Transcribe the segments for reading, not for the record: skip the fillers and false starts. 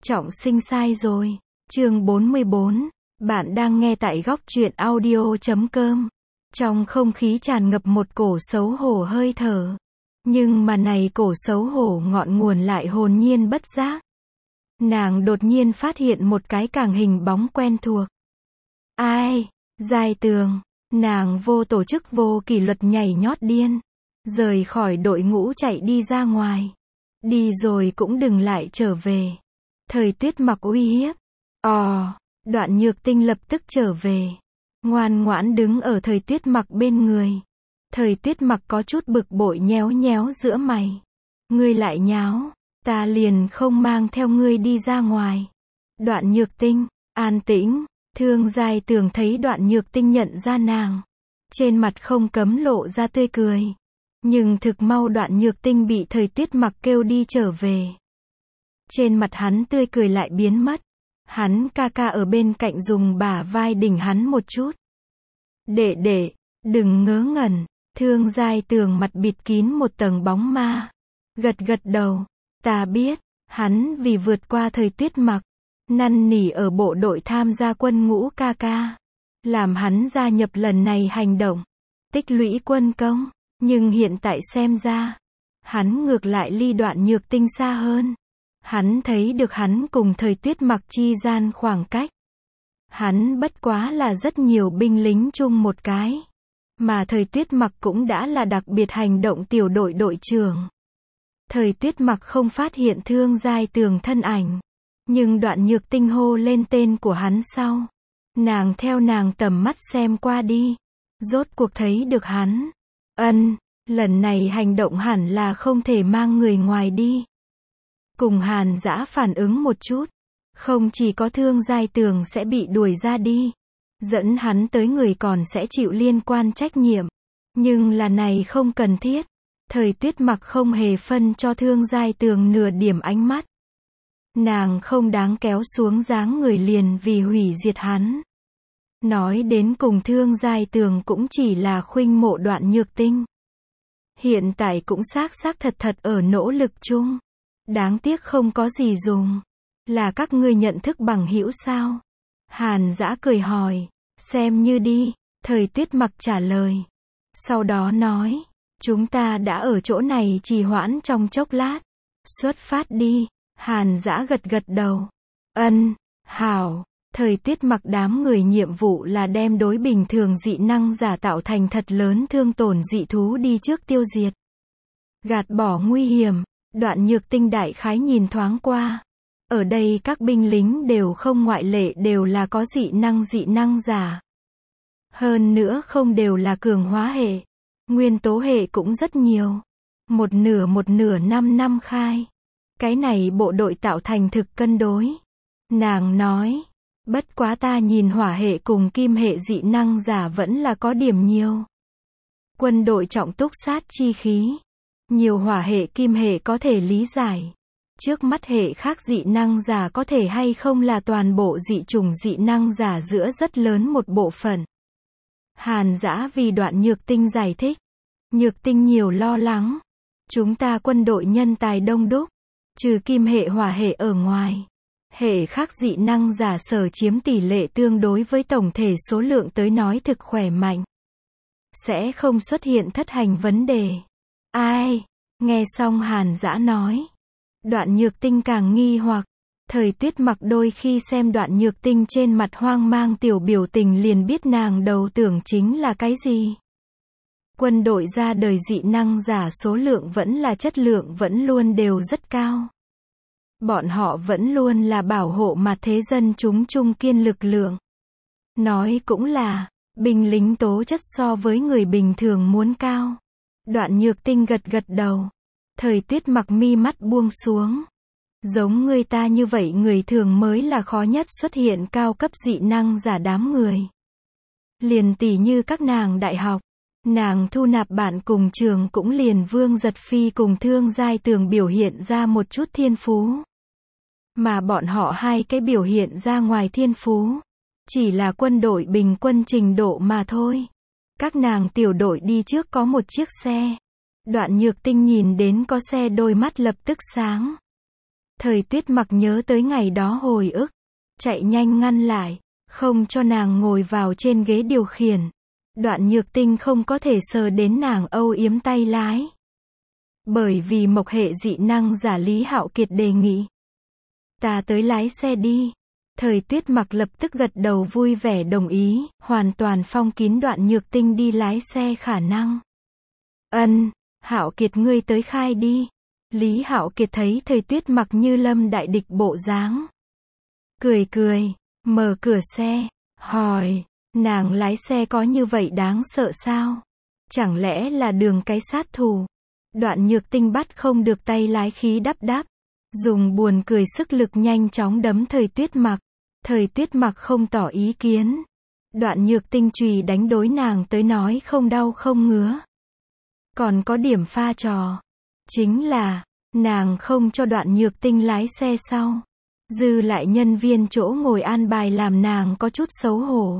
Trọng sinh sai rồi. Chương 44. Bạn đang nghe tại góc truyện audio.com. Trong không khí tràn ngập một cổ xấu hổ hơi thở. Nhưng mà này cổ xấu hổ ngọn nguồn lại hồn nhiên bất giác. Nàng đột nhiên phát hiện một cái càng hình bóng quen thuộc. Ai? Giai Tường. Nàng vô tổ chức vô kỷ luật nhảy nhót điên. Rời khỏi đội ngũ chạy đi ra ngoài. Đi rồi cũng đừng lại trở về. Thời Tuyết Mặc uy hiếp. Đoạn Nhược Tinh lập tức trở về. Ngoan ngoãn đứng ở Thời Tuyết Mặc bên người. Thời Tuyết Mặc có chút bực bội nhéo nhéo giữa mày. Ngươi lại nháo, ta liền không mang theo ngươi đi ra ngoài. Đoạn Nhược Tinh, an tĩnh. Thương Giai Tường thấy Đoạn Nhược Tinh nhận ra nàng. Trên mặt không cấm lộ ra tươi cười. Nhưng thực mau Đoạn Nhược Tinh bị Thời Tuyết Mặc kêu đi trở về. Trên mặt hắn tươi cười lại biến mất. Hắn ca ca ở bên cạnh dùng bả vai đỉnh hắn một chút. Đệ, đừng ngớ ngẩn. Thương Giai Tường mặt bịt kín một tầng bóng ma. Gật đầu. Ta biết, hắn vì vượt qua Thời Tuyết Mặc, năn nỉ ở bộ đội tham gia quân ngũ ca ca. Làm hắn gia nhập lần này hành động. Tích lũy quân công. Nhưng hiện tại xem ra, hắn ngược lại ly Đoạn Nhược Tinh xa hơn. Hắn thấy được hắn cùng Thời Tuyết Mặc chi gian khoảng cách. Hắn bất quá là rất nhiều binh lính chung một cái. Mà Thời Tuyết Mặc cũng đã là đặc biệt hành động tiểu đội đội trưởng. Thời Tuyết Mặc không phát hiện Thương Giai Tường thân ảnh. Nhưng Đoạn Nhược Tinh hô lên tên của hắn sau. Nàng theo nàng tầm mắt xem qua đi. Rốt cuộc thấy được hắn. Lần này hành động hẳn là không thể mang người ngoài đi. Cùng Hàn Dã phản ứng một chút. Không chỉ có Thương Giai Tường sẽ bị đuổi ra đi. Dẫn hắn tới người còn sẽ chịu liên quan trách nhiệm. Nhưng là này không cần thiết. Thời Tuyết Mặc không hề phân cho Thương Giai Tường nửa điểm ánh mắt. Nàng không đáng kéo xuống dáng người liền vì hủy diệt hắn. Nói đến cùng Thương Giai Tường cũng chỉ là khuynh mộ Đoạn Nhược Tinh. Hiện tại cũng xác thật ở nỗ lực chung. Đáng tiếc không có gì dùng. Là các ngươi nhận thức bằng hữu sao? Hàn Dã cười hỏi. Xem như đi. Thời Tuyết Mặc trả lời. Sau đó nói. Chúng ta đã ở chỗ này trì hoãn trong chốc lát. Xuất phát đi. Hàn Dã gật đầu. Hảo. Thời Tuyết Mặc đám người nhiệm vụ là đem đối bình thường dị năng giả tạo thành thật lớn thương tổn dị thú đi trước tiêu diệt. Gạt bỏ nguy hiểm. Đoạn Nhược Tinh đại khái nhìn thoáng qua. Ở đây các binh lính đều không ngoại lệ đều là có dị năng giả. Hơn nữa không đều là cường hóa hệ. Nguyên tố hệ cũng rất nhiều. Một nửa 5 năm khai. Cái này bộ đội tạo thành thực cân đối. Nàng nói. Bất quá ta nhìn hỏa hệ cùng kim hệ dị năng giả vẫn là có điểm nhiều. Quân đội trọng túc sát chi khí. Nhiều hỏa hệ kim hệ có thể lý giải. Trước mắt hệ khác dị năng giả có thể hay không là toàn bộ dị chủng dị năng giả giữa rất lớn một bộ phận. Hàn Dã vì Đoạn Nhược Tinh giải thích. Nhược Tinh nhiều lo lắng. Chúng ta quân đội nhân tài đông đúc. Trừ kim hệ hỏa hệ ở ngoài. Hệ khác dị năng giả sở chiếm tỷ lệ tương đối với tổng thể số lượng tới nói thực khỏe mạnh. Sẽ không xuất hiện thất hành vấn đề. Ai? Nghe xong Hàn Dã nói. Đoạn Nhược Tinh càng nghi hoặc. Thời Tuyết Mặc đôi khi xem Đoạn Nhược Tinh trên mặt hoang mang tiểu biểu tình liền biết nàng đầu tưởng chính là cái gì. Quân đội ra đời dị năng giả số lượng vẫn là chất lượng vẫn luôn đều rất cao. Bọn họ vẫn luôn là bảo hộ mà thế dân chúng trung kiên lực lượng. Nói cũng là, binh lính tố chất so với người bình thường muốn cao. Đoạn Nhược Tinh gật đầu. Thời Tuyết Mặc mi mắt buông xuống. Giống người ta như vậy người thường mới là khó nhất xuất hiện cao cấp dị năng giả đám người. Liền tỷ như các nàng đại học. Nàng thu nạp bạn cùng trường cũng liền Vương Giật Phi cùng Thương Giai Tường biểu hiện ra một chút thiên phú. Mà bọn họ hai cái biểu hiện ra ngoài thiên phú. Chỉ là quân đội bình quân trình độ mà thôi. Các nàng tiểu đội đi trước có một chiếc xe. Đoạn Nhược Tinh nhìn đến có xe đôi mắt lập tức sáng. Thời Tuyết Mặc nhớ tới ngày đó hồi ức, chạy nhanh ngăn lại, không cho nàng ngồi vào trên ghế điều khiển. Đoạn Nhược Tinh không có thể sờ đến nàng âu yếm tay lái. Bởi vì mộc hệ dị năng giả Lý Hạo Kiệt đề nghị. Ta tới lái xe đi. Thời Tuyết Mặc lập tức gật đầu vui vẻ đồng ý, hoàn toàn phong kín Đoạn Nhược Tinh đi lái xe khả năng. Ân, Hạo Kiệt ngươi tới khai đi. Lý Hạo Kiệt thấy Thời Tuyết Mặc như lâm đại địch bộ dáng. Cười cười, mở cửa xe, hỏi, nàng lái xe có như vậy đáng sợ sao? Chẳng lẽ là đường cái sát thủ? Đoạn Nhược Tinh bắt không được tay lái khí đắp đắp, dùng buồn cười sức lực nhanh chóng đấm Thời Tuyết Mặc. Thời Tuyết Mặc không tỏ ý kiến. Đoạn Nhược Tinh chùy đánh đối nàng tới nói không đau không ngứa. Còn có điểm pha trò. Chính là, nàng không cho Đoạn Nhược Tinh lái xe sau. Dư lại nhân viên chỗ ngồi an bài làm nàng có chút xấu hổ.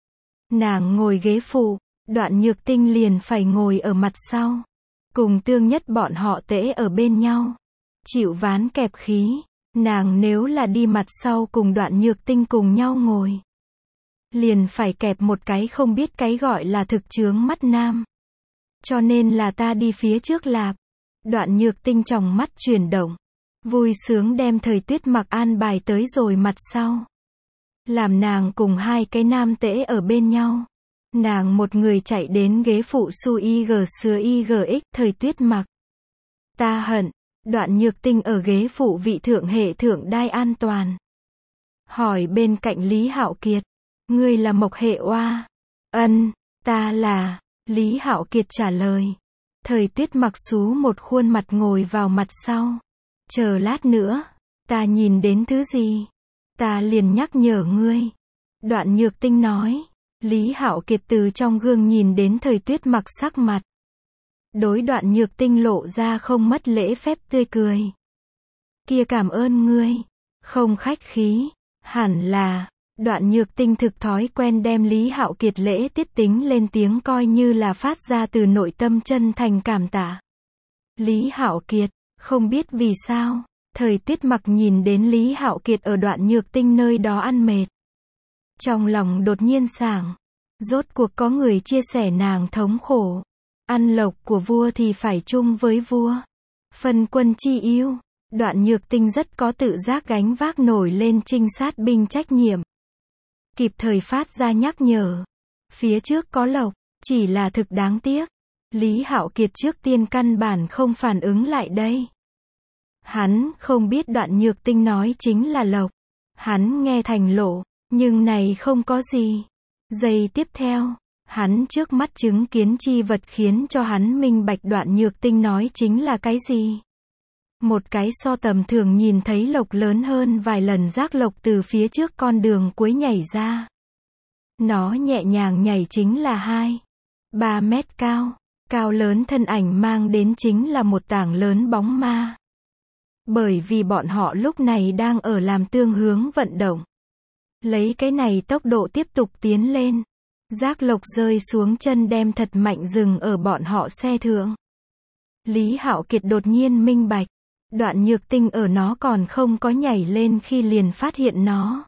Nàng ngồi ghế phụ, Đoạn Nhược Tinh liền phải ngồi ở mặt sau. Cùng Tương Nhất bọn họ tễ ở bên nhau. Chịu ván kẹp khí. Nàng nếu là đi mặt sau cùng Đoạn Nhược Tinh cùng nhau ngồi, liền phải kẹp một cái không biết cái gọi là thực chướng mắt nam. Cho nên là ta đi phía trước lạp. Đoạn Nhược Tinh tròng mắt chuyển động, vui sướng đem Thời Tuyết Mặc an bài tới rồi mặt sau. Làm nàng cùng hai cái nam tễ ở bên nhau. Nàng một người chạy đến ghế phụ su IG sứa IGX Thời Tuyết Mặc. Ta hận. Đoạn Nhược Tinh ở ghế phụ vị thượng hệ thượng đai an toàn. Hỏi bên cạnh Lý Hạo Kiệt. Ngươi là mộc hệ oa? Ân, ta là. Lý Hạo Kiệt trả lời. Thời Tuyết Mặc xú một khuôn mặt ngồi vào mặt sau. Chờ lát nữa. Ta nhìn đến thứ gì? Ta liền nhắc nhở ngươi. Đoạn Nhược Tinh nói. Lý Hạo Kiệt từ trong gương nhìn đến Thời Tuyết Mặc sắc mặt. Đối Đoạn Nhược Tinh lộ ra không mất lễ phép tươi cười. Kia cảm ơn ngươi. Không khách khí. Hẳn là. Đoạn Nhược Tinh thực thói quen đem Lý Hạo Kiệt lễ tiết tính lên tiếng coi như là phát ra từ nội tâm chân thành cảm tạ. Lý Hạo Kiệt. Không biết vì sao. Thời Tuyết Mặc nhìn đến Lý Hạo Kiệt ở Đoạn Nhược Tinh nơi đó ăn mệt. Trong lòng đột nhiên sảng. Rốt cuộc có người chia sẻ nàng thống khổ. Ăn lộc của vua thì phải chung với vua. Phân quân chi yêu. Đoạn Nhược Tinh rất có tự giác gánh vác nổi lên trinh sát binh trách nhiệm. Kịp thời phát ra nhắc nhở. Phía trước có lộc, chỉ là thực đáng tiếc. Lý Hạo Kiệt trước tiên căn bản không phản ứng lại đây. Hắn không biết Đoạn Nhược Tinh nói chính là lộc. Hắn nghe thành lộ, nhưng này không có gì. Giây tiếp theo. Hắn trước mắt chứng kiến chi vật khiến cho hắn minh bạch Đoạn Nhược Tinh nói chính là cái gì. Một cái so tầm thường nhìn thấy lộc lớn hơn vài lần rác lộc từ phía trước con đường cuối nhảy ra. Nó nhẹ nhàng nhảy chính là 2-3 mét cao. Cao lớn thân ảnh mang đến chính là một tảng lớn bóng ma. Bởi vì bọn họ lúc này đang ở làm tương hướng vận động. Lấy cái này tốc độ tiếp tục tiến lên. Giác lộc rơi xuống chân đem thật mạnh dừng ở bọn họ xe thượng. Lý Hạo Kiệt đột nhiên minh bạch. Đoạn Nhược Tinh ở nó còn không có nhảy lên khi liền phát hiện nó.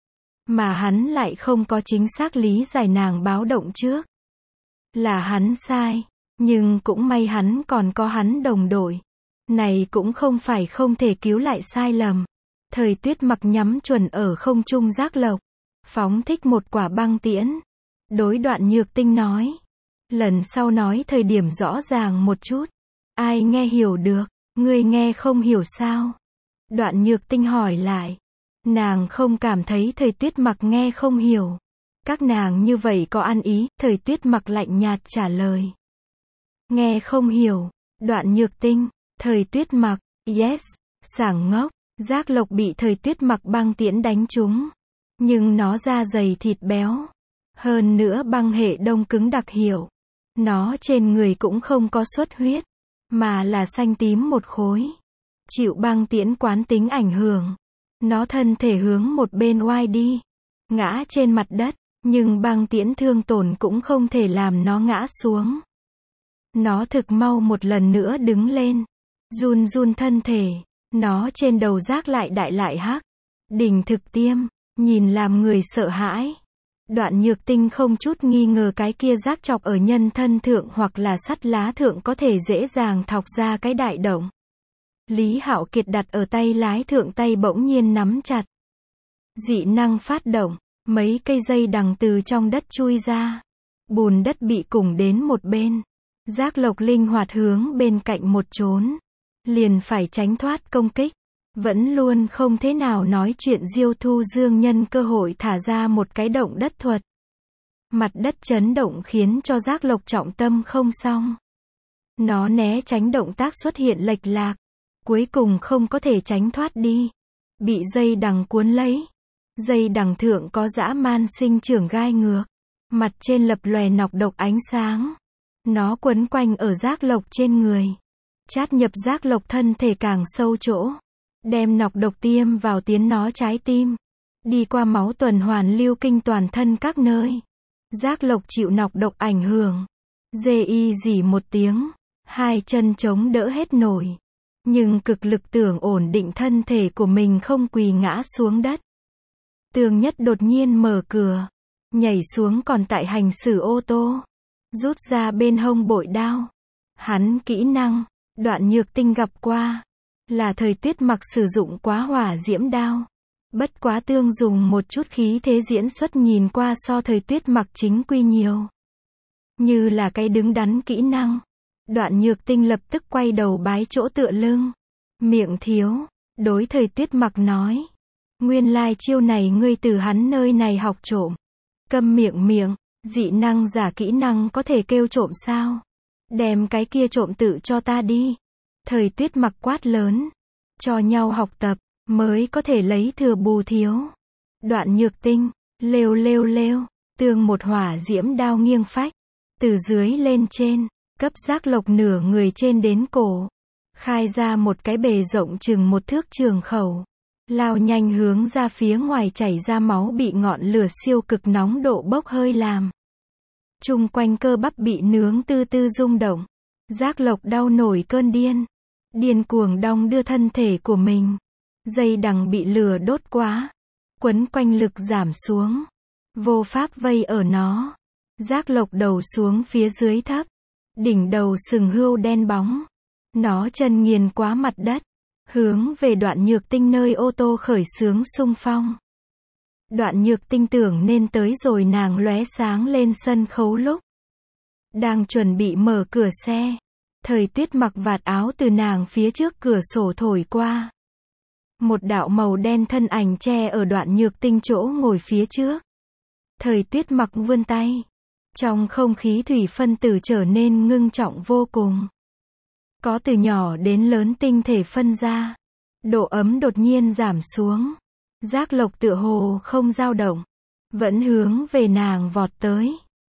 Mà hắn lại không có chính xác lý giải nàng báo động trước. Là hắn sai. Nhưng cũng may hắn còn có hắn đồng đội. Này cũng không phải không thể cứu lại sai lầm. Thời Tuyết Mặc nhắm chuẩn ở không trung giác lộc. Phóng thích một quả băng tiễn. Đối Đoạn Nhược Tinh nói. Lần sau nói thời điểm rõ ràng một chút. Ai nghe hiểu được, ngươi nghe không hiểu sao? Đoạn Nhược Tinh hỏi lại. Nàng không cảm thấy Thời Tuyết Mặc nghe không hiểu. Các nàng như vậy có ăn ý, Thời Tuyết Mặc lạnh nhạt trả lời. Nghe không hiểu. Đoạn Nhược Tinh, Thời Tuyết Mặc, yes, sảng ngốc. Giác lộc bị Thời Tuyết Mặc băng tiễn đánh trúng. Nhưng nó da dày thịt béo. Hơn nữa băng hệ đông cứng đặc hiệu. Nó trên người cũng không có xuất huyết, mà là xanh tím một khối. Chịu băng tiễn quán tính ảnh hưởng. Nó thân thể hướng một bên oai đi. Ngã trên mặt đất, nhưng băng tiễn thương tổn cũng không thể làm nó ngã xuống. Nó thực mau một lần nữa đứng lên. Run run thân thể. Nó trên đầu giác lại đại lại hắc. Đỉnh thực tiêm, nhìn làm người sợ hãi. Đoạn Nhược Tinh không chút nghi ngờ cái kia giác chọc ở nhân thân thượng hoặc là sắt lá thượng có thể dễ dàng thọc ra cái đại động. Lý Hạo Kiệt đặt ở tay lái thượng tay bỗng nhiên nắm chặt. Dị năng phát động, mấy cây dây đằng từ trong đất chui ra. Bùn đất bị cùng đến một bên. Giác Lộc linh hoạt hướng bên cạnh một trốn. Liền phải tránh thoát công kích. Vẫn luôn không thế nào nói chuyện Diêu Thu Dương nhân cơ hội thả ra một cái động đất thuật. Mặt đất chấn động khiến cho Giác Lộc trọng tâm không xong. Nó né tránh động tác xuất hiện lệch lạc. Cuối cùng không có thể tránh thoát đi. Bị dây đằng cuốn lấy. Dây đằng thượng có dã man sinh trưởng gai ngược. Mặt trên lập lòe nọc độc ánh sáng. Nó quấn quanh ở Giác Lộc trên người. Chát nhập Giác Lộc thân thể càng sâu chỗ. Đem nọc độc tiêm vào tiến nó trái tim. Đi qua máu tuần hoàn lưu kinh toàn thân các nơi. Giác Lộc chịu nọc độc ảnh hưởng. Dê y rỉ một tiếng. Hai chân chống đỡ hết nổi. Nhưng cực lực tưởng ổn định thân thể của mình không quỳ ngã xuống đất. Tường Nhất đột nhiên mở cửa. Nhảy xuống còn tại hành xử ô tô. Rút ra bên hông bội đao. Hắn kỹ năng. Đoạn Nhược Tinh gặp qua. Là Thời Tuyết Mặc sử dụng quá hỏa diễm đao. Bất quá tương dùng một chút khí thế diễn xuất nhìn qua so Thời Tuyết Mặc chính quy nhiều. Như là cái đứng đắn kỹ năng. Đoạn Nhược Tinh lập tức quay đầu bái chỗ tựa lưng. Miệng thiếu. Đối Thời Tuyết Mặc nói. Nguyên lai chiêu này ngươi từ hắn nơi này học trộm. Câm miệng. Dị năng giả kỹ năng có thể kêu trộm sao? Đem cái kia trộm tự cho ta đi. Thời Tuyết Mặc quát lớn. Cho nhau học tập, mới có thể lấy thừa bù thiếu. Đoạn Nhược Tinh, lêu. Tương một hỏa diễm đao nghiêng phách. Từ dưới lên trên, cấp Giác Lộc nửa người trên đến cổ. Khai ra một cái bề rộng chừng một thước trường khẩu. Lao nhanh hướng ra phía ngoài chảy ra máu bị ngọn lửa siêu cực nóng độ bốc hơi làm. Chung quanh cơ bắp bị nướng tư tư rung động. Giác Lộc đau nổi cơn điên. Điên cuồng đong đưa thân thể của mình. Dây đằng bị lửa đốt quá. Quấn quanh lực giảm xuống. Vô pháp vây ở nó. Giác Lộc đầu xuống phía dưới thấp. Đỉnh đầu sừng hươu đen bóng. Nó chân nghiền quá mặt đất. Hướng về Đoạn Nhược Tinh nơi ô tô khởi xướng xung phong. Đoạn Nhược Tinh tưởng nên tới rồi nàng lóe sáng lên sân khấu lúc. Đang chuẩn bị mở cửa xe. Thời Tuyết Mặc vạt áo từ nàng phía trước cửa sổ thổi qua. Một đạo màu đen thân ảnh che ở Đoạn Nhược Tinh chỗ ngồi phía trước. Thời Tuyết Mặc vươn tay. Trong không khí thủy phân tử trở nên ngưng trọng vô cùng. Có từ nhỏ đến lớn tinh thể phân ra. Độ ấm đột nhiên giảm xuống. Giác Lộc tựa hồ không dao động. Vẫn hướng về nàng vọt tới.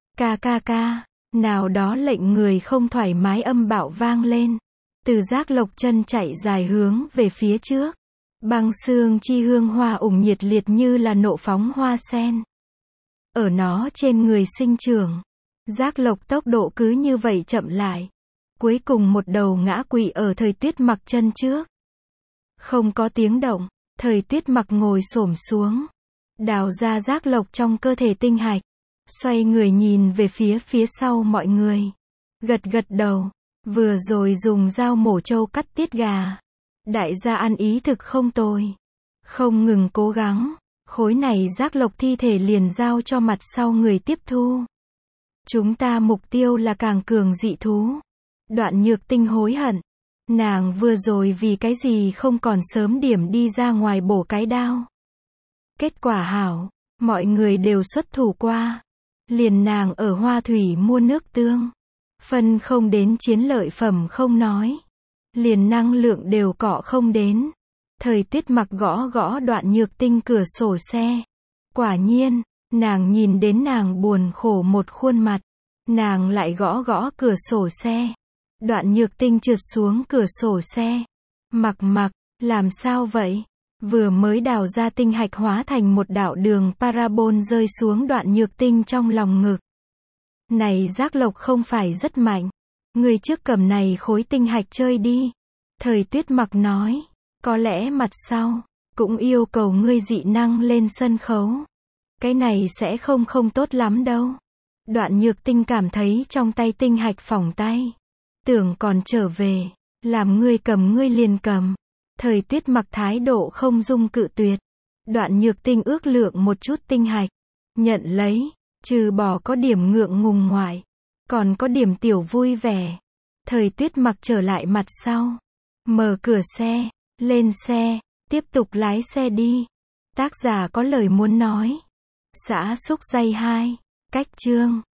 Ca. Nào đó lệnh người không thoải mái âm bạo vang lên. Từ Giác Lộc chân chạy dài hướng về phía trước. Băng xương chi hương hoa ủng nhiệt liệt như là nộ phóng hoa sen. Ở nó trên người sinh trưởng. Giác Lộc tốc độ cứ như vậy chậm lại. Cuối cùng một đầu ngã quỵ ở Thời Tuyết Mặc chân trước. Không có tiếng động. Thời Tuyết Mặc ngồi xổm xuống. Đào ra Giác Lộc trong cơ thể tinh hạch. Xoay người nhìn về phía sau mọi người. Gật đầu. Vừa rồi dùng dao mổ trâu cắt tiết gà. Đại gia ăn ý thực không tồi. Không ngừng cố gắng. Khối này Giác Lộc thi thể liền giao cho mặt sau người tiếp thu. Chúng ta mục tiêu là càng cường dị thú. Đoạn Nhược Tinh hối hận. Nàng vừa rồi vì cái gì không còn sớm điểm đi ra ngoài bổ cái đao. Kết quả hảo. Mọi người đều xuất thủ qua. Liền nàng ở Hoa Thủy mua nước tương. Phân không đến chiến lợi phẩm không nói. Liền năng lượng đều cọ không đến. Thời Tuyết Mặc gõ Đoạn Nhược Tinh cửa sổ xe. Quả nhiên, nàng nhìn đến nàng buồn khổ một khuôn mặt. Nàng lại gõ cửa sổ xe. Đoạn Nhược Tinh trượt xuống cửa sổ xe. Mặc, làm sao vậy? Vừa mới đào ra tinh hạch hóa thành một đạo đường parabol rơi xuống Đoạn Nhược Tinh trong lòng ngực. Này Giác Lộc không phải rất mạnh. Người trước cầm này khối tinh hạch chơi đi. Thời Tuyết Mặc nói. Có lẽ mặt sau, cũng yêu cầu ngươi dị năng lên sân khấu. Cái này sẽ không tốt lắm đâu. Đoạn Nhược Tinh cảm thấy trong tay tinh hạch phỏng tay. Tưởng còn trở về, làm ngươi cầm ngươi liền cầm. Thời Tuyết Mặc thái độ không dung cự tuyệt. Đoạn Nhược Tinh ước lượng một chút tinh hạch. Nhận lấy, trừ bỏ có điểm ngượng ngùng ngoại. Còn có điểm tiểu vui vẻ. Thời Tuyết Mặc trở lại mặt sau. Mở cửa xe, lên xe, tiếp tục lái xe đi. Tác giả có lời muốn nói. Xã Xúc Dây 2, cách chương.